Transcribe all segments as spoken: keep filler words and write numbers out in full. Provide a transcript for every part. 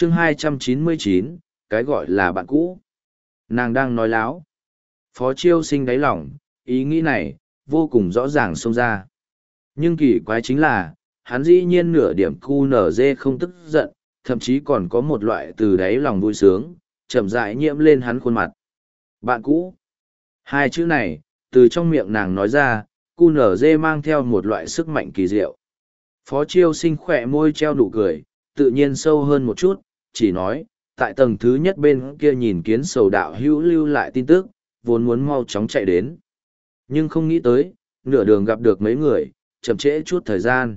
chương hai trăm chín mươi chín, cái gọi là bạn cũ. Nàng đang nói láo. Phó Chiêu Sinh đáy lòng, ý nghĩ này, vô cùng rõ ràng xông ra. Nhưng kỳ quái chính là, hắn dĩ nhiên nửa điểm cu nở dê không tức giận, thậm chí còn có một loại từ đáy lòng vui sướng, chậm rãi nhiễm lên hắn khuôn mặt. Bạn cũ. Hai chữ này, từ trong miệng nàng nói ra, cu nở dê mang theo một loại sức mạnh kỳ diệu. Phó Chiêu Sinh khỏe môi treo nụ cười, tự nhiên sâu hơn một chút, chỉ nói, tại tầng thứ nhất bên kia nhìn kiến sầu đạo hữu lưu lại tin tức, vốn muốn mau chóng chạy đến. Nhưng không nghĩ tới, nửa đường gặp được mấy người, chậm trễ chút thời gian.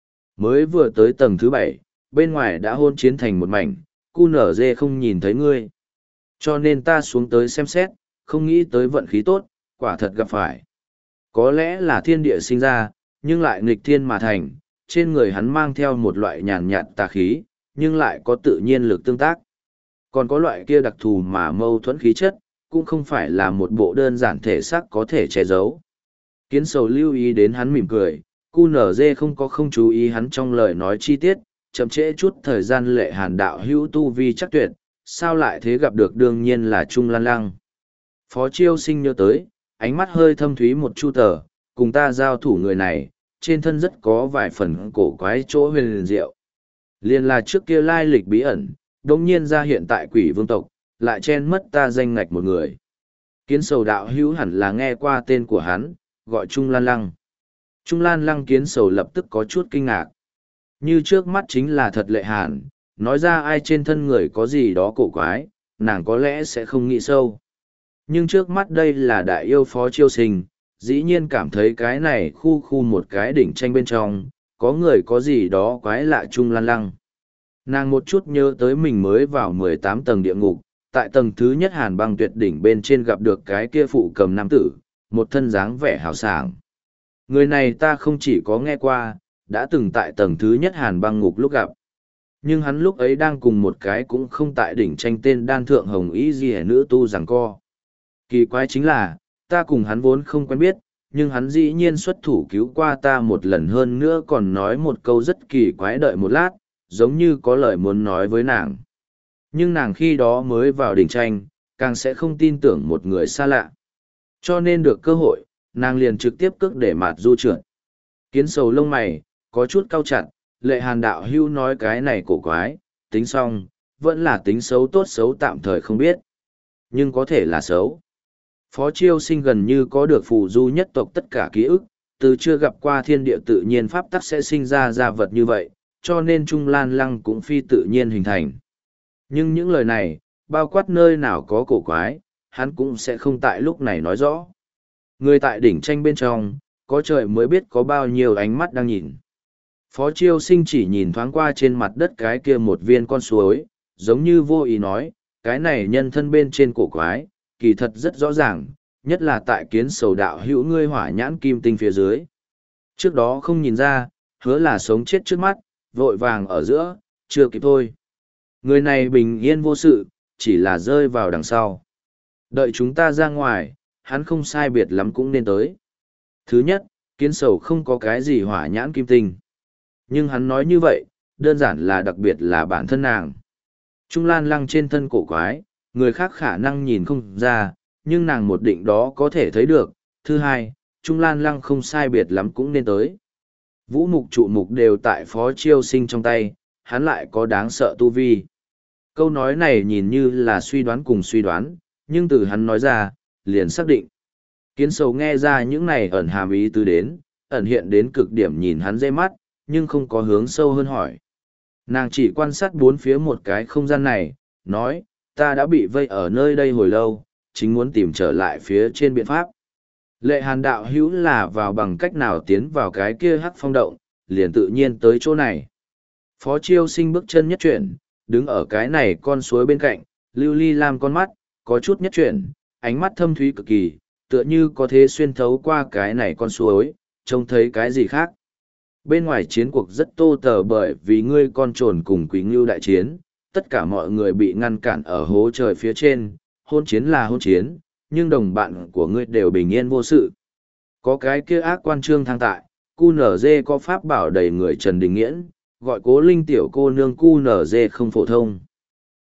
Mới vừa tới tầng thứ bảy, bên ngoài đã hôn chiến thành một mảnh, cu nở dê không nhìn thấy ngươi. Cho nên ta xuống tới xem xét, không nghĩ tới vận khí tốt, quả thật gặp phải. Có lẽ là thiên địa sinh ra, nhưng lại nghịch thiên mà thành, trên người hắn mang theo một loại nhàn nhạt tà khí, nhưng lại có tự nhiên lực tương tác. Còn có loại kia đặc thù mà mâu thuẫn khí chất, cũng không phải là một bộ đơn giản thể xác có thể che giấu. Kiến sầu lưu ý đến hắn mỉm cười, cu nở dê không có không chú ý hắn trong lời nói chi tiết, chậm trễ chút thời gian lệ hàn đạo hữu tu vi chắc tuyệt, sao lại thế gặp được đương nhiên là Trung Lan Lăng. Phó Chiêu Sinh nhớ tới, ánh mắt hơi thâm thúy một chu tờ, cùng ta giao thủ người này, trên thân rất có vài phần cổ quái chỗ huyền diệu. Liên là trước kia lai lịch bí ẩn, đồng nhiên ra hiện tại quỷ vương tộc, lại chen mất ta danh ngạch một người. Kiến sầu đạo hữu hẳn là nghe qua tên của hắn, gọi Trung Lan Lăng. Trung Lan Lăng kiến sầu lập tức có chút kinh ngạc. Như trước mắt chính là thật lệ hàn, nói ra ai trên thân người có gì đó cổ quái, nàng có lẽ sẽ không nghĩ sâu. Nhưng trước mắt đây là đại yêu Phó Chiêu Sinh, dĩ nhiên cảm thấy cái này khu khu một cái đỉnh tranh bên trong, có người có gì đó quái lạ Trung Lan Lăng. Nàng một chút nhớ tới mình mới vào mười tám tầng địa ngục, tại tầng thứ nhất hàn băng tuyệt đỉnh bên trên gặp được cái kia phụ cầm nam tử, một thân dáng vẻ hào sảng. Người này ta không chỉ có nghe qua, đã từng tại tầng thứ nhất hàn băng ngục lúc gặp. Nhưng hắn lúc ấy đang cùng một cái cũng không tại đỉnh tranh tên đan thượng hồng ý gì nữ tu giằng co. Kỳ quái chính là, ta cùng hắn vốn không quen biết, nhưng hắn dĩ nhiên xuất thủ cứu qua ta một lần hơn nữa còn nói một câu rất kỳ quái đợi một lát, giống như có lời muốn nói với nàng. Nhưng nàng khi đó mới vào đỉnh tranh, càng sẽ không tin tưởng một người xa lạ. Cho nên được cơ hội, nàng liền trực tiếp cước để mạt du trượt. Kiến sầu lông mày, có chút cau chặt, lệ hàn đạo hưu nói cái này cổ quái, tính xong, vẫn là tính xấu tốt xấu tạm thời không biết. Nhưng có thể là xấu. Phó Chiêu Sinh gần như có được phù du nhất tộc tất cả ký ức, từ chưa gặp qua thiên địa tự nhiên pháp tắc sẽ sinh ra ra vật như vậy, cho nên Trung Lan Lăng cũng phi tự nhiên hình thành. Nhưng những lời này, bao quát nơi nào có cổ quái, hắn cũng sẽ không tại lúc này nói rõ. Người tại đỉnh tranh bên trong, có trời mới biết có bao nhiêu ánh mắt đang nhìn. Phó Chiêu Sinh chỉ nhìn thoáng qua trên mặt đất cái kia một viên con suối, giống như vô ý nói, cái này nhân thân bên trên cổ quái, kỳ thật rất rõ ràng, nhất là tại kiến sầu đạo hữu ngươi hỏa nhãn kim tinh phía dưới. Trước đó không nhìn ra, hứa là sống chết trước mắt, vội vàng ở giữa, chưa kịp thôi. Người này bình yên vô sự, chỉ là rơi vào đằng sau. Đợi chúng ta ra ngoài, hắn không sai biệt lắm cũng nên tới. Thứ nhất, kiến sầu không có cái gì hỏa nhãn kim tinh. Nhưng hắn nói như vậy, đơn giản là đặc biệt là bản thân nàng. Trung Lan Lăng trên thân cổ quái, người khác khả năng nhìn không ra, nhưng nàng một định đó có thể thấy được. Thứ hai, Trung Lan Lăng không sai biệt lắm cũng nên tới. Vũ mục trụ mục đều tại Phó Chiêu Sinh trong tay, hắn lại có đáng sợ tu vi. Câu nói này nhìn như là suy đoán cùng suy đoán, nhưng từ hắn nói ra, liền xác định. Kiến sầu nghe ra những này ẩn hàm ý tứ đến, ẩn hiện đến cực điểm nhìn hắn dây mắt, nhưng không có hướng sâu hơn hỏi. Nàng chỉ quan sát bốn phía một cái không gian này, nói, ta đã bị vây ở nơi đây hồi lâu, chính muốn tìm trở lại phía trên biện pháp. Lệ hàn đạo hữu là vào bằng cách nào tiến vào cái kia hắc phong động, liền tự nhiên tới chỗ này. Phó Chiêu Sinh bước chân nhất chuyển, đứng ở cái này con suối bên cạnh, lưu ly lam con mắt, có chút nhất chuyển, ánh mắt thâm thúy cực kỳ, tựa như có thể xuyên thấu qua cái này con suối, trông thấy cái gì khác. Bên ngoài chiến cuộc rất tô tờ bởi vì ngươi con trồn cùng quý ngưu đại chiến, tất cả mọi người bị ngăn cản ở hố trời phía trên, hôn chiến là hôn chiến, nhưng đồng bạn của ngươi đều bình yên vô sự. Có cái kia ác quan trương thang tại, cu nở dê có pháp bảo đầy người Trần Đình Nghiễn, gọi cố linh tiểu cô nương cu nở dê không phổ thông.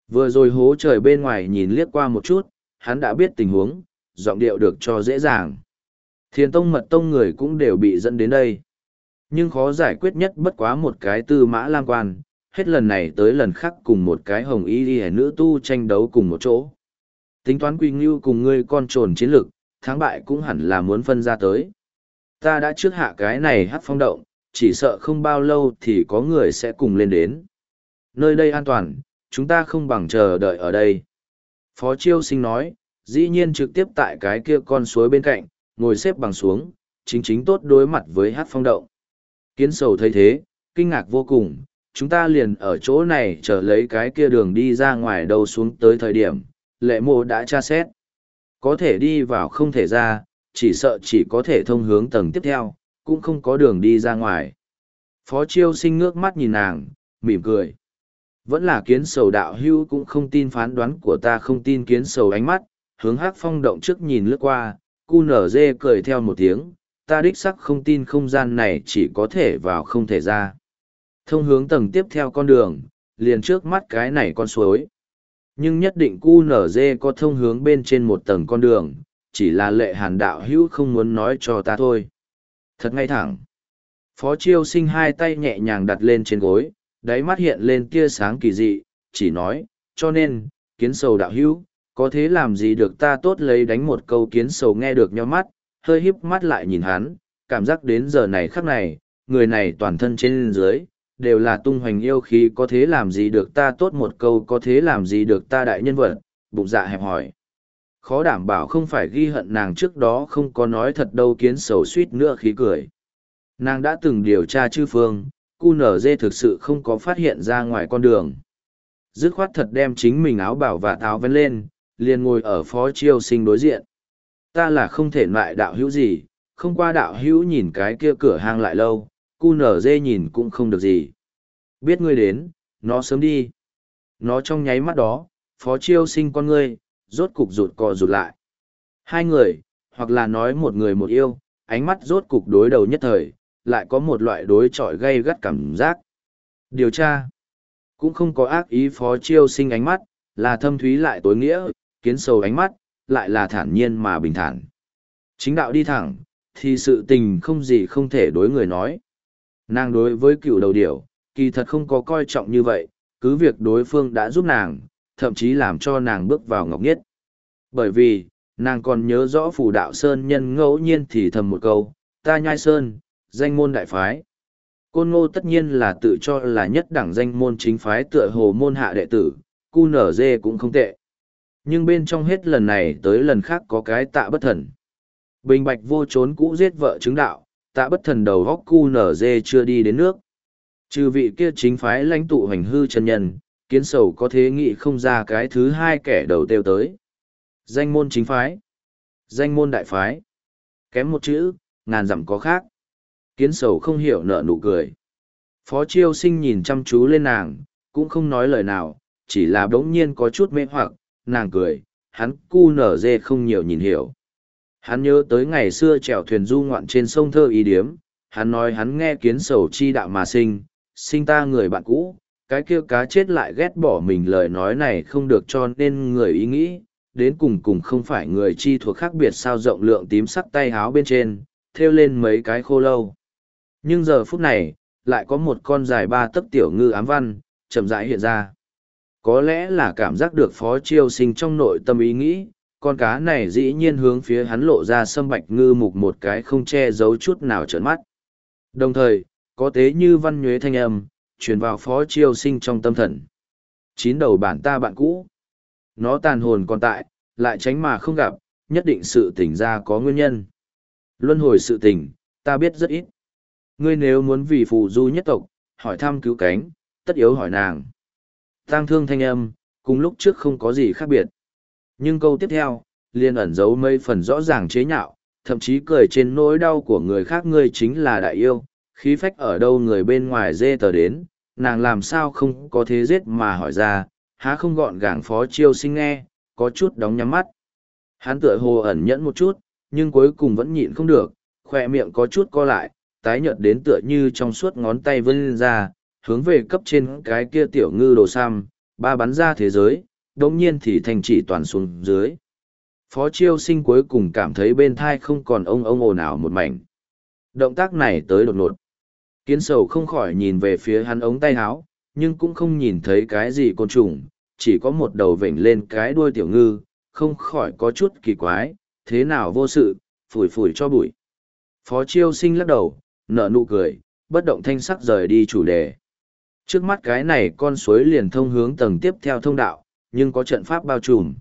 Vừa rồi hố trời bên ngoài nhìn liếc qua một chút, hắn đã biết tình huống, giọng điệu được cho dễ dàng. Thiền tông mật tông người cũng đều bị dẫn đến đây. Nhưng khó giải quyết nhất bất quá một cái tư mã lam quan, hết lần này tới lần khác cùng một cái hồng y đi nữ tu tranh đấu cùng một chỗ. Tính toán quy ngưu cùng ngươi con trồn chiến lực, thắng bại cũng hẳn là muốn phân ra tới. Ta đã trước hạ cái này hát phong động, chỉ sợ không bao lâu thì có người sẽ cùng lên đến. Nơi đây an toàn, chúng ta không bằng chờ đợi ở đây. Phó Chiêu Sinh nói, dĩ nhiên trực tiếp tại cái kia con suối bên cạnh, ngồi xếp bằng xuống, chính chính tốt đối mặt với hát phong động. Kiến sầu thấy thế, kinh ngạc vô cùng, chúng ta liền ở chỗ này chờ lấy cái kia đường đi ra ngoài đâu xuống tới thời điểm, lệ mộ đã tra xét. Có thể đi vào không thể ra, chỉ sợ chỉ có thể thông hướng tầng tiếp theo, cũng không có đường đi ra ngoài. Phó Chiêu Sinh ngước mắt nhìn nàng, mỉm cười. Vẫn là kiến sầu đạo hưu cũng không tin phán đoán của ta, không tin. Kiến sầu ánh mắt, hướng hắc phong động trước nhìn lướt qua, cu nở dê cười theo một tiếng, ta đích sắc không tin không gian này chỉ có thể vào không thể ra. Thông hướng tầng tiếp theo con đường, liền trước mắt cái này con suối. Nhưng nhất định cu nở dê có thông hướng bên trên một tầng con đường, chỉ là lệ hàn đạo hữu không muốn nói cho ta thôi. Thật ngay thẳng. Phó Chiêu Sinh hai tay nhẹ nhàng đặt lên trên gối, đáy mắt hiện lên tia sáng kỳ dị, chỉ nói, cho nên, kiến sầu đạo hữu, có thế làm gì được ta tốt lấy đánh một câu. Kiến sầu nghe được nhó mắt, hơi híp mắt lại nhìn hắn, cảm giác đến giờ này khắc này, người này toàn thân trên dưới, đều là tung hoành yêu khí, có thế làm gì được ta tốt một câu, có thế làm gì được ta đại nhân vật, bụng dạ hẹp hỏi. Khó đảm bảo không phải ghi hận nàng trước đó không có nói thật đâu. Kiến sầu suýt nữa khí cười. Nàng đã từng điều tra chư phương, cu nở dê thực sự không có phát hiện ra ngoài con đường. Dứt khoát thật đem chính mình áo bảo và áo vén lên, liền ngồi ở Phó Chiêu Sinh đối diện. Ta là không thể loại đạo hữu gì, không qua đạo hữu nhìn cái kia cửa hang lại lâu, cu nở dê nhìn cũng không được gì. Biết ngươi đến, nó sớm đi. Nó trong nháy mắt đó, Phó Chiêu Sinh con ngươi, rốt cục rụt cò rụt lại. Hai người, hoặc là nói một người một yêu, ánh mắt rốt cục đối đầu nhất thời, lại có một loại đối chọi gay gắt cảm giác. Điều tra, cũng không có ác ý. Phó Chiêu Sinh ánh mắt, là thâm thúy lại tối nghĩa. Kiến sầu ánh mắt, lại là thản nhiên mà bình thản. Chính đạo đi thẳng, thì sự tình không gì không thể đối người nói. Nàng đối với cựu đầu điểu, kỳ thật không có coi trọng như vậy, cứ việc đối phương đã giúp nàng, thậm chí làm cho nàng bước vào ngọc nhất. Bởi vì, nàng còn nhớ rõ Phù Đạo Sơn nhân ngẫu nhiên thì thầm một câu, ta Nhai Sơn, danh môn đại phái. Côn Ngô tất nhiên là tự cho là nhất đẳng danh môn chính phái, tựa hồ môn hạ đệ tử, cu nở dê cũng không tệ. Nhưng bên trong hết lần này tới lần khác có cái Tạ Bất Thần. Bình bạch vô trốn cũ giết vợ chứng đạo, Tạ Bất Thần đầu góc cu nở dê chưa đi đến nước. Trừ vị kia chính phái lãnh tụ hành hư chân nhân, Kiến sầu có thế nghị không ra cái thứ hai kẻ đầu tiêu tới. Danh môn chính phái, danh môn đại phái, kém một chữ, ngàn dặm có khác. Kiến sầu không hiểu nở nụ cười. Phó Chiêu Sinh nhìn chăm chú lên nàng, cũng không nói lời nào, chỉ là bỗng nhiên có chút mê hoặc. Nàng cười, hắn cu nở dê không nhiều nhìn hiểu. Hắn nhớ tới ngày xưa chèo thuyền du ngoạn trên sông Thơ Ý Điếm, hắn nói hắn nghe kiến sầu chi đạo mà sinh, sinh ta người bạn cũ, cái kia cá chết lại ghét bỏ mình. Lời nói này không được cho nên người ý nghĩ, đến cùng cùng không phải người chi thuộc khác biệt sao. Rộng lượng tím sắc tay háo bên trên, thêu lên mấy cái khô lâu. Nhưng giờ phút này, lại có một con dài ba tấc tiểu ngư ám văn, chậm rãi hiện ra. Có lẽ là cảm giác được Phó Chiêu Sinh trong nội tâm ý nghĩ, con cá này dĩ nhiên hướng phía hắn lộ ra sâm bạch ngư mục một cái không che giấu chút nào trợn mắt. Đồng thời, có tế như văn nhuế thanh âm, truyền vào Phó Chiêu Sinh trong tâm thần. Chín đầu bản ta bạn cũ. Nó tàn hồn còn tại, lại tránh mà không gặp, nhất định sự tỉnh ra có nguyên nhân. Luân hồi sự tỉnh, ta biết rất ít. Ngươi nếu muốn vì phù du nhất tộc, hỏi thăm cứu cánh, tất yếu hỏi nàng. Tang thương thanh âm, cùng lúc trước không có gì khác biệt. Nhưng câu tiếp theo, liền ẩn giấu mấy phần rõ ràng chế nhạo, thậm chí cười trên nỗi đau của người khác. Ngươi chính là đại yêu, khí phách ở đâu người bên ngoài dê tờ đến, nàng làm sao không có thế giết mà hỏi ra, há không gọn gàng. Phó Chiêu Sinh nghe, có chút đóng nhắm mắt. Hắn tựa hồ ẩn nhẫn một chút, nhưng cuối cùng vẫn nhịn không được, khỏe miệng có chút co lại, tái nhợt đến tựa như trong suốt ngón tay vươn ra, hướng về cấp trên cái kia tiểu ngư đồ sam, Ba bắn ra thế giới, đống nhiên thì thành chỉ toàn xuống dưới. Phó Chiêu Sinh cuối cùng cảm thấy bên thai không còn ông ông ồn ào một mảnh. Động tác này tới đột ngột. Kiến sầu không khỏi nhìn về phía hắn ống tay áo, nhưng cũng không nhìn thấy cái gì côn trùng, chỉ có một đầu vểnh lên cái đuôi tiểu ngư, không khỏi có chút kỳ quái, thế nào vô sự, phủi phủi cho bụi. Phó Chiêu Sinh lắc đầu, nở nụ cười, bất động thanh sắc rời đi chủ đề. Trước mắt cái này con suối liền thông hướng tầng tiếp theo thông đạo, nhưng có trận pháp bao trùm.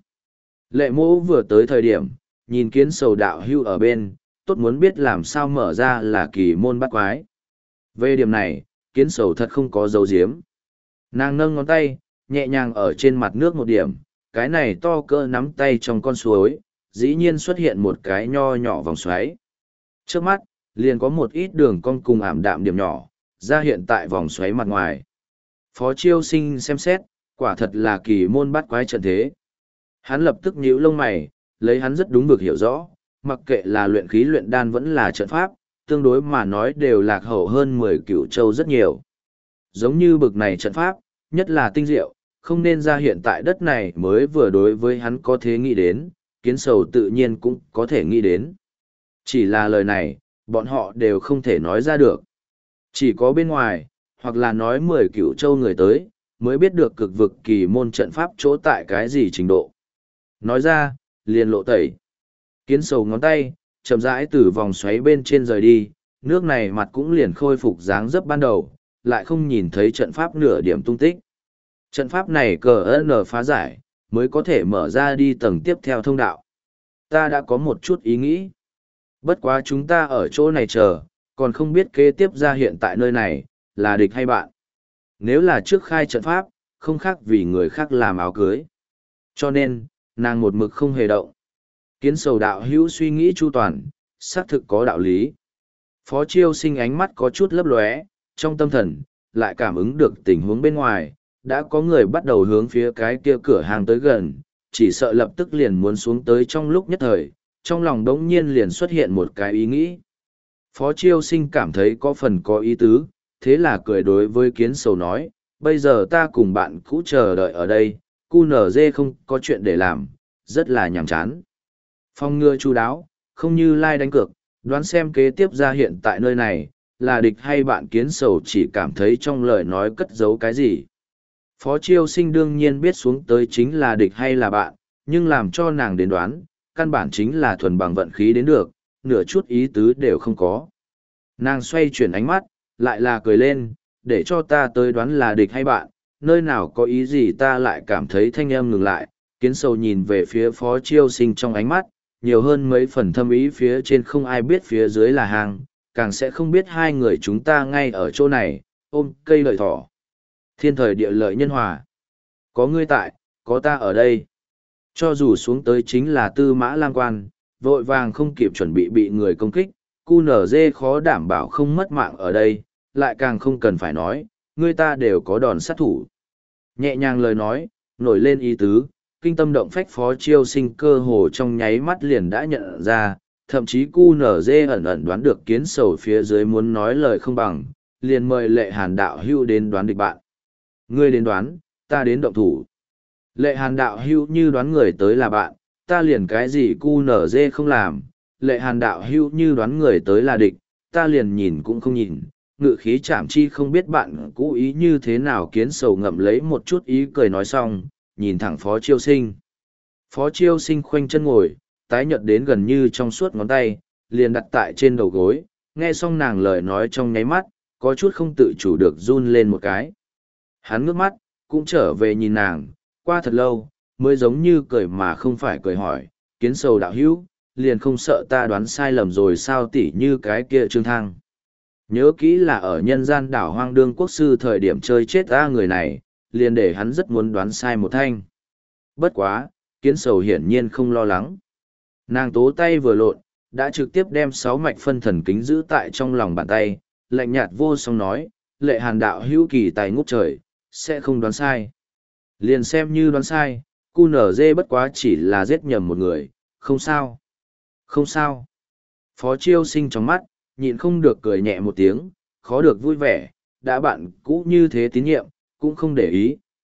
Lệ mỗ vừa tới thời điểm, nhìn kiến sầu đạo hưu ở bên, tốt muốn biết làm sao mở ra là kỳ môn bắt quái. Về điểm này, kiến sầu thật không có dấu diếm. Nàng nâng ngón tay, nhẹ nhàng ở trên mặt nước một điểm, cái này to cỡ nắm tay trong con suối, dĩ nhiên xuất hiện một cái nho nhỏ vòng xoáy. Trước mắt, liền có một ít đường cong cùng ảm đạm điểm nhỏ, ra hiện tại vòng xoáy mặt ngoài. Phó Chiêu Sinh xem xét, quả thật là kỳ môn bắt quái trận thế. Hắn lập tức nhíu lông mày, lấy hắn rất đúng vực hiểu rõ, mặc kệ là luyện khí luyện đan vẫn là trận pháp, tương đối mà nói đều lạc hậu hơn mười cửu châu rất nhiều. Giống như bực này trận pháp, nhất là tinh diệu, không nên ra hiện tại đất này mới vừa đối với hắn có thể nghĩ đến, kiến sầu tự nhiên cũng có thể nghĩ đến. Chỉ là lời này, bọn họ đều không thể nói ra được. Chỉ có bên ngoài, hoặc là nói mười cửu châu người tới, mới biết được cực vực kỳ môn trận pháp chỗ tại cái gì trình độ. Nói ra, liền lộ tẩy. Kiến sầu ngón tay, chậm rãi từ vòng xoáy bên trên rời đi, nước này mặt cũng liền khôi phục dáng dấp ban đầu, lại không nhìn thấy trận pháp nửa điểm tung tích. Trận pháp này cờ ơn phá giải, mới có thể mở ra đi tầng tiếp theo thông đạo. Ta đã có một chút ý nghĩ. Bất quá chúng ta ở chỗ này chờ, còn không biết kế tiếp ra hiện tại nơi này, là địch hay bạn. Nếu là trước khai trận pháp, không khác vì người khác làm áo cưới. Cho nên, nàng một mực không hề động. Kiến sầu đạo hữu suy nghĩ chu toàn, xác thực có đạo lý. Phó Chiêu Sinh ánh mắt có chút lấp lóe, trong tâm thần, lại cảm ứng được tình huống bên ngoài, đã có người bắt đầu hướng phía cái kia cửa hàng tới gần, chỉ sợ lập tức liền muốn xuống tới trong lúc nhất thời, trong lòng đống nhiên liền xuất hiện một cái ý nghĩ. Phó Chiêu Sinh cảm thấy có phần có ý tứ, thế là cười đối với kiến sầu nói, bây giờ ta cùng bạn cũ chờ đợi ở đây, cu nở dê không có chuyện để làm, rất là nhàm chán. Phong ngừa chu đáo, không như lai đánh cược, đoán xem kế tiếp ra hiện tại nơi này, là địch hay bạn. Kiến sầu chỉ cảm thấy trong lời nói cất giấu cái gì. Phó Chiêu Sinh đương nhiên biết xuống tới chính là địch hay là bạn, nhưng làm cho nàng đến đoán, căn bản chính là thuần bằng vận khí đến được, nửa chút ý tứ đều không có. Nàng xoay chuyển ánh mắt, lại là cười lên, để cho ta tới đoán là địch hay bạn, nơi nào có ý gì ta lại cảm thấy thanh âm ngừng lại. Kiến sầu nhìn về phía Phó Chiêu Sinh trong ánh mắt, nhiều hơn mấy phần thâm ý, phía trên không ai biết phía dưới là hàng, càng sẽ không biết hai người chúng ta ngay ở chỗ này, ôm cây lợi thỏ. Thiên thời địa lợi nhân hòa. Có ngươi tại, có ta ở đây. Cho dù xuống tới chính là Tư Mã Lam Quan, vội vàng không kịp chuẩn bị bị người công kích, cu nở dê khó đảm bảo không mất mạng ở đây, lại càng không cần phải nói, ngươi ta đều có đòn sát thủ. Nhẹ nhàng lời nói, nổi lên ý tứ, kinh tâm động phách Phó Chiêu Sinh cơ hồ trong nháy mắt liền đã nhận ra, thậm chí cu nở dê ẩn ẩn đoán được kiến sầu phía dưới muốn nói lời không bằng, liền mời Lệ Hàn đạo hưu đến đoán địch bạn. Ngươi đến đoán, ta đến động thủ. Lệ Hàn đạo hưu như đoán người tới là bạn, ta liền cái gì cu nở dê không làm. Lệ Hàn đạo hưu như đoán người tới là địch, ta liền nhìn cũng không nhìn. Ngự khí chạm chi không biết bạn cũ ý như thế nào. Kiến sầu ngậm lấy một chút ý cười nói xong, nhìn thẳng Phó Chiêu Sinh. Phó Chiêu Sinh khoanh chân ngồi, tái nhợt đến gần như trong suốt ngón tay, liền đặt tại trên đầu gối, nghe xong nàng lời nói trong nháy mắt, có chút không tự chủ được run lên một cái. Hắn ngước mắt, cũng trở về nhìn nàng, qua thật lâu, mới giống như cười mà không phải cười hỏi, kiến sầu đạo hữu, liền không sợ ta đoán sai lầm rồi sao, tỉ như cái kia Trương Thăng. Nhớ kỹ là ở nhân gian đảo Hoang Đương Quốc sư thời điểm chơi chết ra người này, liền để hắn rất muốn đoán sai một thanh. Bất quá, kiến sầu hiển nhiên không lo lắng. Nàng tố tay vừa lộn, đã trực tiếp đem sáu mạch phân thần kính giữ tại trong lòng bàn tay, lạnh nhạt vô song nói, Lệ Hàn đạo hữu kỳ tài ngút trời, sẽ không đoán sai. Liền xem như đoán sai, cu nở dê bất quá chỉ là giết nhầm một người, không sao. Không sao. Phó Chiêu Sinh trong mắt, nhịn không được cười nhẹ một tiếng, khó được vui vẻ, đã bạn cũ như thế tín nhiệm, cũng không để ý,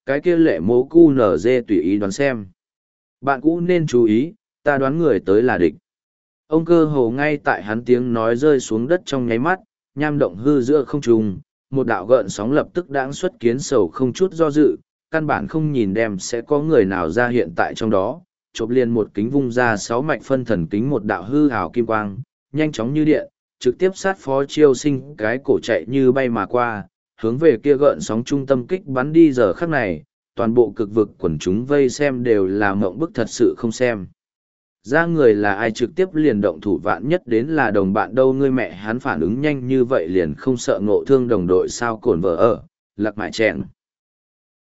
Cái kia lệ mố cu nở dê tùy ý đoán xem. Bạn cũ nên chú ý, ta đoán người tới là địch. Ông cơ hồ ngay tại hắn tiếng nói rơi xuống đất trong nháy mắt, nham động hư giữa không trung, một đạo gợn sóng lập tức đãng xuất kiến sầu không chút do dự, căn bản không nhìn đem sẽ có người nào ra hiện tại trong đó, chộp liền một kính vung ra sáu mạch phân thần kính một đạo hư hào kim quang, nhanh chóng như điện, trực tiếp sát phó chiêu sinh cái cổ chạy như bay mà qua, hướng về kia gợn sóng trung tâm kích bắn đi giờ khắc này, toàn bộ cực vực quần chúng vây xem đều là mộng bức thật sự không xem. Ra người là ai trực tiếp liền động thủ vạn nhất đến là đồng bạn đâu ngươi mẹ hắn phản ứng nhanh như vậy liền không sợ ngộ thương đồng đội sao cồn vợ ở, lạc mại chẹn.